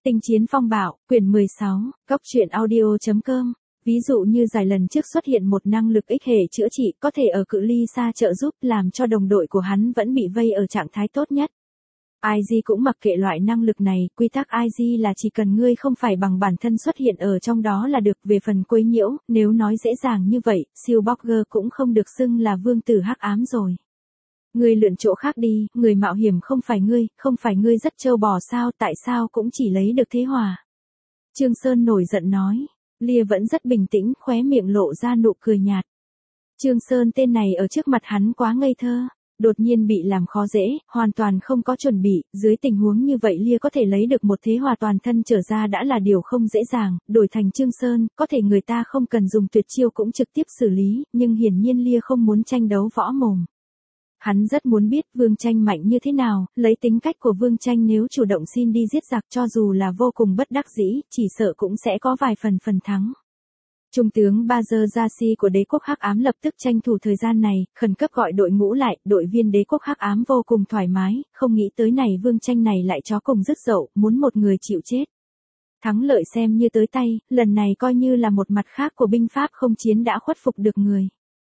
Tinh chiến phong bạo, quyển 16, góc truyện audio.com. Ví dụ như vài lần trước xuất hiện một năng lực ích hệ chữa trị có thể ở cự ly xa trợ giúp làm cho đồng đội của hắn vẫn bị vây ở trạng thái tốt nhất. IG cũng mặc kệ loại năng lực này, quy tắc IG là chỉ cần ngươi không phải bằng bản thân xuất hiện ở trong đó là được. Về phần quấy nhiễu, nếu nói dễ dàng như vậy, siêu blogger cũng không được xưng là vương tử hắc ám rồi. Ngươi lượn chỗ khác đi, người mạo hiểm không phải ngươi rất trâu bò sao, tại sao cũng chỉ lấy được thế hòa. Trương Sơn nổi giận nói, Lia vẫn rất bình tĩnh, khóe miệng lộ ra nụ cười nhạt. Trương Sơn tên này ở trước mặt hắn quá ngây thơ, đột nhiên bị làm khó dễ, hoàn toàn không có chuẩn bị, dưới tình huống như vậy Lia có thể lấy được một thế hòa toàn thân trở ra đã là điều không dễ dàng, đổi thành Trương Sơn, có thể người ta không cần dùng tuyệt chiêu cũng trực tiếp xử lý, nhưng hiển nhiên Lia không muốn tranh đấu võ mồm. Hắn rất muốn biết Vương Tranh mạnh như thế nào, lấy tính cách của Vương Tranh nếu chủ động xin đi giết giặc cho dù là vô cùng bất đắc dĩ, chỉ sợ cũng sẽ có vài phần thắng. Trung tướng Bazer Jasi của đế quốc hắc ám lập tức tranh thủ thời gian này, khẩn cấp gọi đội ngũ lại, đội viên đế quốc hắc ám vô cùng thoải mái, không nghĩ tới này Vương Tranh này lại chó cùng rứt dậu, muốn một người chịu chết. Thắng lợi xem như tới tay, lần này coi như là một mặt khác của binh pháp không chiến đã khuất phục được người.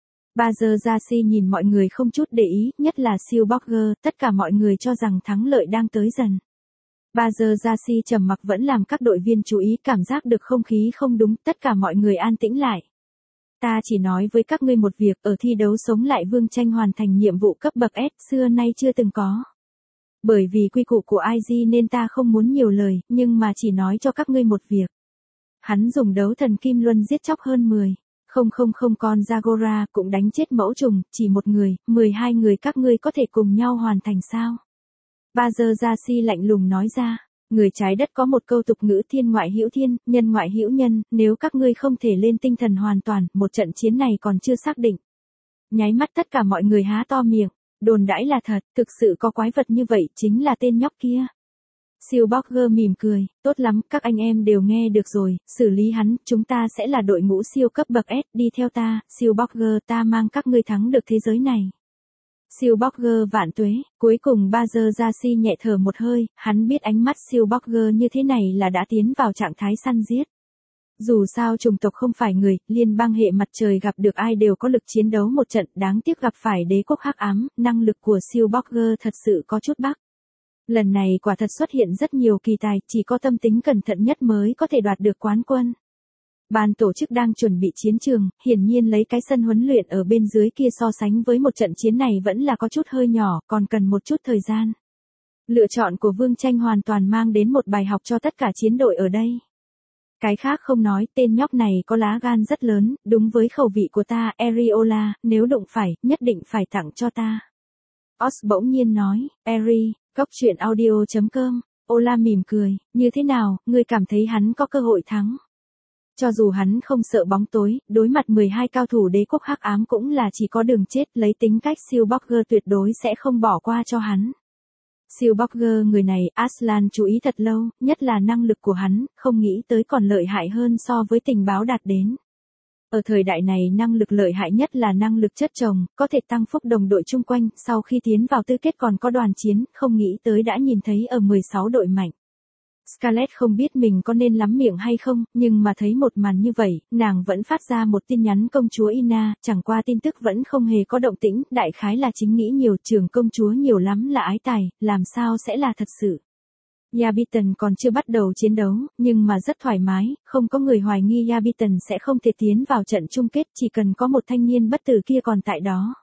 Bazer Jasi nhìn mọi người không chút để ý, nhất là siêu blogger, tất cả mọi người cho rằng thắng lợi đang tới dần. Bazer Jasi trầm mặc vẫn làm các đội viên chú ý, cảm giác được không khí không đúng, tất cả mọi người an tĩnh lại. Ta chỉ nói với các ngươi một việc, ở thi đấu sống lại Vương Tranh hoàn thành nhiệm vụ cấp bậc S xưa nay chưa từng có. Bởi vì quy củ của IG nên ta không muốn nhiều lời, nhưng mà chỉ nói cho các ngươi một việc. Hắn dùng đấu thần Kim Luân giết chóc hơn 10. Không con Zagora cũng đánh chết mẫu trùng, chỉ một người, 12 người các ngươi có thể cùng nhau hoàn thành sao? Bazer Jasi lạnh lùng nói ra, người trái đất có một câu tục ngữ thiên ngoại hữu thiên, nhân ngoại hữu nhân, nếu các ngươi không thể lên tinh thần hoàn toàn, một trận chiến này còn chưa xác định. Nháy mắt tất cả mọi người há to miệng, đồn đãi là thật, thực sự có quái vật như vậy, chính là tên nhóc kia. Siêu blogger mỉm cười, tốt lắm, các anh em đều nghe được rồi, xử lý hắn, chúng ta sẽ là đội ngũ siêu cấp bậc S, đi theo ta, siêu blogger, ta mang các ngươi thắng được thế giới này. Siêu blogger vạn tuế, cuối cùng Bazer Jasi nhẹ thở một hơi, hắn biết ánh mắt siêu blogger như thế này là đã tiến vào trạng thái săn giết. Dù sao chủng tộc không phải người, liên bang hệ mặt trời gặp được ai đều có lực chiến đấu một trận, đáng tiếc gặp phải đế quốc hắc ám, năng lực của siêu blogger thật sự có chút bắc. Lần này quả thật xuất hiện rất nhiều kỳ tài, chỉ có tâm tính cẩn thận nhất mới có thể đoạt được quán quân. Ban tổ chức đang chuẩn bị chiến trường, hiển nhiên lấy cái sân huấn luyện ở bên dưới kia so sánh với một trận chiến này vẫn là có chút hơi nhỏ, còn cần một chút thời gian. Lựa chọn của Vương Tranh hoàn toàn mang đến một bài học cho tất cả chiến đội ở đây. Cái khác không nói, tên nhóc này có lá gan rất lớn, đúng với khẩu vị của ta, Eriola, nếu đụng phải, nhất định phải tặng cho ta. Oz bỗng nhiên nói, Eri, góc truyện audio.com, Ola mỉm cười, như thế nào, ngươi cảm thấy hắn có cơ hội thắng? Cho dù hắn không sợ bóng tối, đối mặt 12 cao thủ đế quốc hắc ám cũng là chỉ có đường chết, lấy tính cách siêu blogger tuyệt đối sẽ không bỏ qua cho hắn. Siêu blogger người này, Aslan chú ý thật lâu, nhất là năng lực của hắn, không nghĩ tới còn lợi hại hơn so với tình báo đạt đến. Ở thời đại này năng lực lợi hại nhất là năng lực chất chồng, có thể tăng phúc đồng đội chung quanh, sau khi tiến vào tứ kết còn có đoàn chiến, không nghĩ tới đã nhìn thấy ở 16 đội mạnh. Scarlett không biết mình có nên lắm miệng hay không, nhưng mà thấy một màn như vậy, nàng vẫn phát ra một tin nhắn công chúa Ina, chẳng qua tin tức vẫn không hề có động tĩnh, đại khái là chính nghĩ nhiều, trường công chúa nhiều lắm là ái tài, làm sao sẽ là thật sự. Yabiton còn chưa bắt đầu chiến đấu, nhưng mà rất thoải mái, không có người hoài nghi Yabiton sẽ không thể tiến vào trận chung kết, chỉ cần có một thanh niên bất tử kia còn tại đó.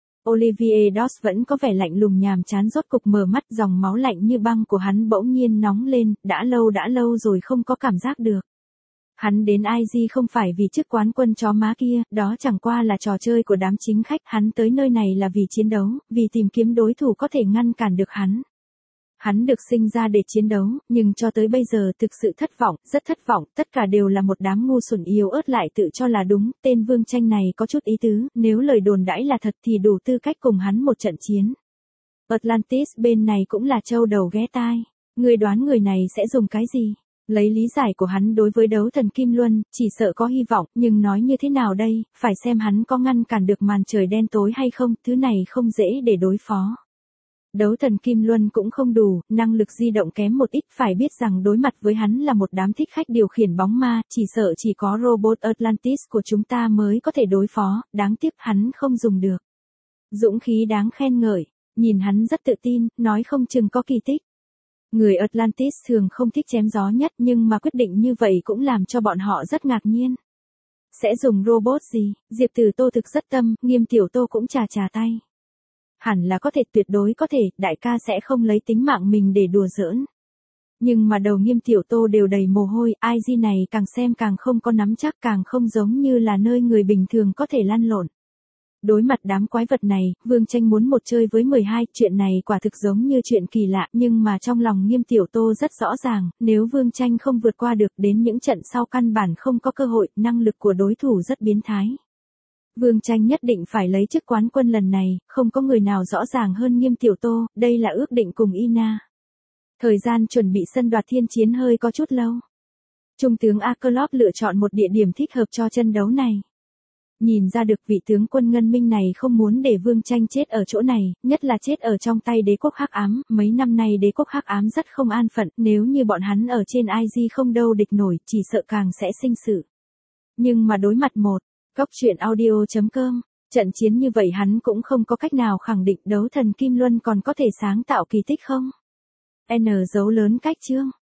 Olivier Doss vẫn có vẻ lạnh lùng nhàm chán, rốt cục mở mắt, dòng máu lạnh như băng của hắn bỗng nhiên nóng lên, đã lâu rồi không có cảm giác được. Hắn đến IG không phải vì chức quán quân chó má kia, đó chẳng qua là trò chơi của đám chính khách, hắn tới nơi này là vì chiến đấu, vì tìm kiếm đối thủ có thể ngăn cản được hắn. Hắn được sinh ra để chiến đấu, nhưng cho tới bây giờ thực sự thất vọng, rất thất vọng, tất cả đều là một đám ngu xuẩn yếu ớt lại tự cho là đúng, tên Vương Tranh này có chút ý tứ, nếu lời đồn đãi là thật thì đủ tư cách cùng hắn một trận chiến. Atlantis bên này cũng là châu đầu ghé tai, người đoán người này sẽ dùng cái gì? Lấy lý giải của hắn đối với đấu thần Kim Luân, chỉ sợ có hy vọng, nhưng nói như thế nào đây, phải xem hắn có ngăn cản được màn trời đen tối hay không, thứ này không dễ để đối phó. Đấu thần Kim Luân cũng không đủ, năng lực di động kém một ít, phải biết rằng đối mặt với hắn là một đám thích khách điều khiển bóng ma, chỉ sợ chỉ có robot Atlantis của chúng ta mới có thể đối phó, đáng tiếc hắn không dùng được. Dũng khí đáng khen ngợi, nhìn hắn rất tự tin, nói không chừng có kỳ tích. Người Atlantis thường không thích chém gió nhất nhưng mà quyết định như vậy cũng làm cho bọn họ rất ngạc nhiên. Sẽ dùng robot gì? Diệp Tử Tô thực rất tâm, Nghiêm Tiểu Tô cũng chà tay. Hẳn là có thể, tuyệt đối có thể, đại ca sẽ không lấy tính mạng mình để đùa giỡn. Nhưng mà đầu Nghiêm Tiểu Tô đều đầy mồ hôi, IG này càng xem càng không có nắm chắc, càng không giống như là nơi người bình thường có thể lăn lộn. Đối mặt đám quái vật này, Vương Tranh muốn một chơi với 12, chuyện này quả thực giống như chuyện kỳ lạ, nhưng mà trong lòng Nghiêm Tiểu Tô rất rõ ràng, nếu Vương Tranh không vượt qua được đến những trận sau căn bản không có cơ hội, năng lực của đối thủ rất biến thái. Vương Tranh nhất định phải lấy chức quán quân lần này, không có người nào rõ ràng hơn Nghiêm Tiểu Tô, đây là ước định cùng Ina. Thời gian chuẩn bị sân đoạt thiên chiến hơi có chút lâu. Trung tướng Akerlov lựa chọn một địa điểm thích hợp cho trận đấu này. Nhìn ra được vị tướng quân Ngân Minh này không muốn để Vương Tranh chết ở chỗ này, nhất là chết ở trong tay đế quốc hắc ám, mấy năm nay đế quốc hắc ám rất không an phận, nếu như bọn hắn ở trên IG không đâu địch nổi, chỉ sợ càng sẽ sinh sự. Nhưng mà đối mặt một, Góc truyện audio.com, trận chiến như vậy hắn cũng không có cách nào khẳng định đấu thần Kim Luân còn có thể sáng tạo kỳ tích không? N dấu lớn cách chương.